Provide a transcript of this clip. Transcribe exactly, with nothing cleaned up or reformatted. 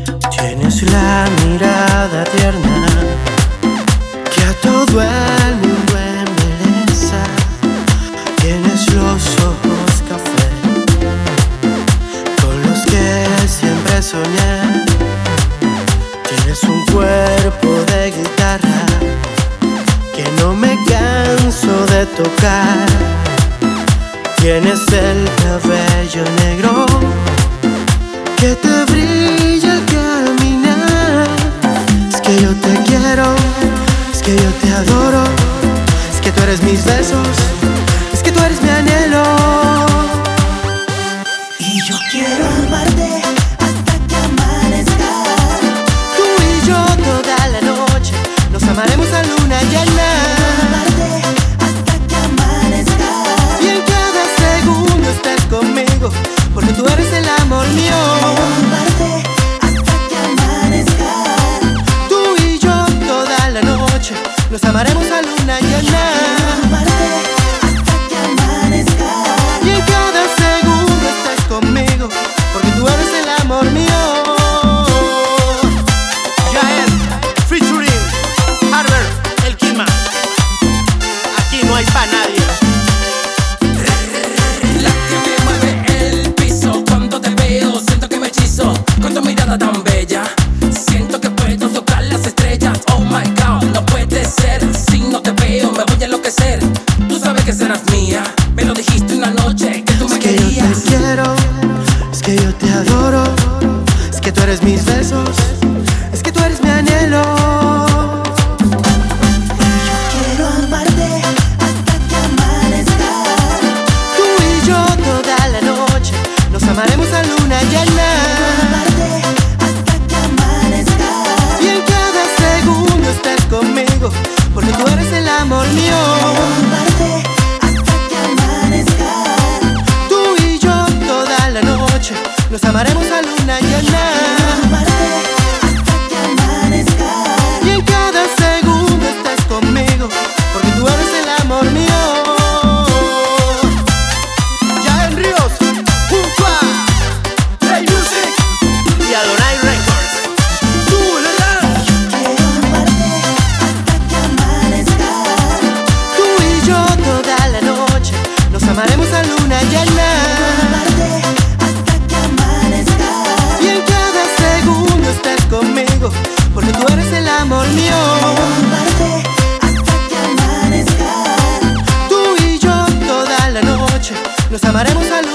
Tienes la mirada tierna que a todo el mundo embeleza. Tienes los ojos café con los que siempre soñé. Tienes un cuerpo de guitarra que no me canso de tocar. Tienes el cabello negro que te brilla al caminar. Es que yo te quiero, es que yo te adoro, es que tú eres mis besos, es que tú eres mi anhelo. Y yo quiero amarte hasta que amanezca. Tú y yo toda la noche nos amaremos a luna llena. Amarte hasta que amanezca. Y en cada segundo estés conmigo, porque tú eres el amor mío. Amarte hasta que amanezca. Tú y yo toda la noche nos amaremos a luna llena. Amarte hasta que amanezca. Y en cada segundo estés conmigo, porque tú eres el amor mío. Yael, featuring Harvard, el Kidman. Aquí no hay pa' nadie. La que me mueve el piso cuando te veo, siento que me hechizo con tu mirada tan bella. Siento que puedo tocar las estrellas. Oh my God, no puede ser. Si no te veo me voy a enloquecer. Tú sabes que serás mía. Me lo dijiste una noche que tú me Es que yo querías. te quiero, es que yo te adoro, es que tú eres mis besos, es que tú eres mi anhelo. Quiero amarte hasta que amanezca. Tú y yo toda la noche nos amaremos a luna llena. Amarte hasta que amanezca. Y en cada segundo estés conmigo, porque tú eres el amor mío. Amarte hasta que amanezca. Tú y yo toda la noche nos amaremos a luna llena. Amarte hasta que amanezca. Y en cada segundo estés conmigo, porque tú eres el amor mío. Yael Ríos, junto a Play Music y Adonai Records. Tú le das. Quiero amarte hasta que amanezca. Tú y yo toda la noche nos amaremos a luna llena. Amarte hasta que amanezca. Y en cada segundo estés conmigo, porque tú eres el amor mío. Amarte hasta que amanezca. Tú y yo toda la noche nos amaremos a luna